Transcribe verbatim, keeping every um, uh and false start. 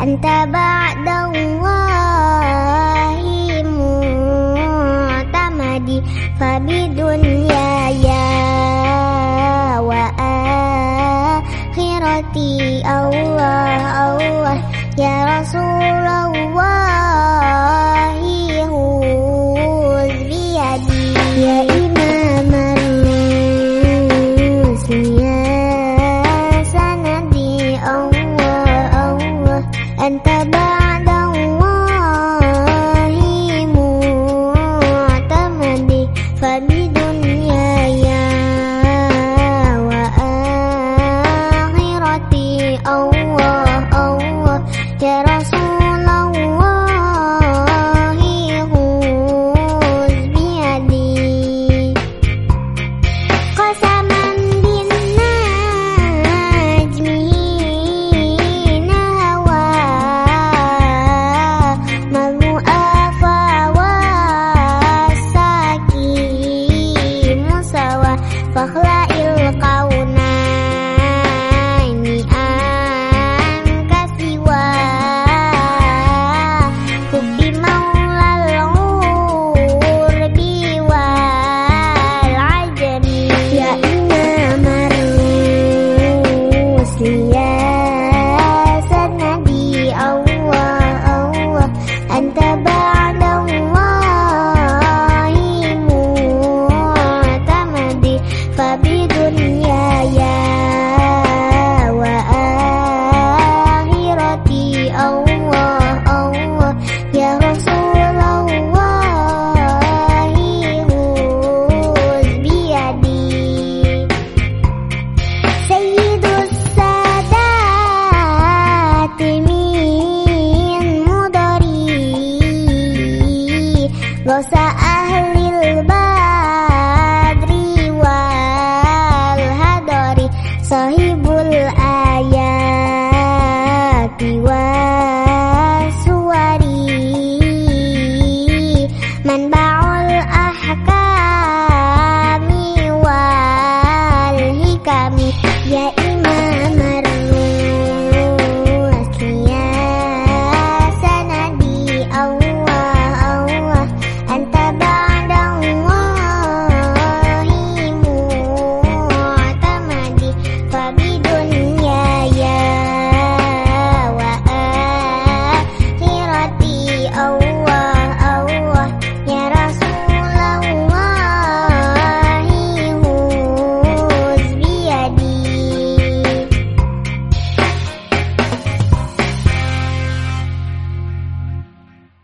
anta ba'dallahi mu'tamadi fabidunyaya wa akhirati Allah Allah ya Rasulullah huz biyadi ya imamar muslimin sanadi Allah Allah anta ba'dallahi mu'tamadi fabidunyaya wa akhirati Allah Allah ya Rasulullah huz biyadi qasaman bin najmi nahawa malu afa wasaki musawa fakhla'il qawnaini an kasiwa hubbi maulal urbi wal ajami ya imamar muslimin sanadi Allah Allah anta ba'dallahi mu'tamadi fabidunyaya wa akhirati Allah Allah ya Rasulullah huz biyadi sayyidus sadati min mudari gosa ahlil badri wal hadari sahibul ayati wa suwari man ba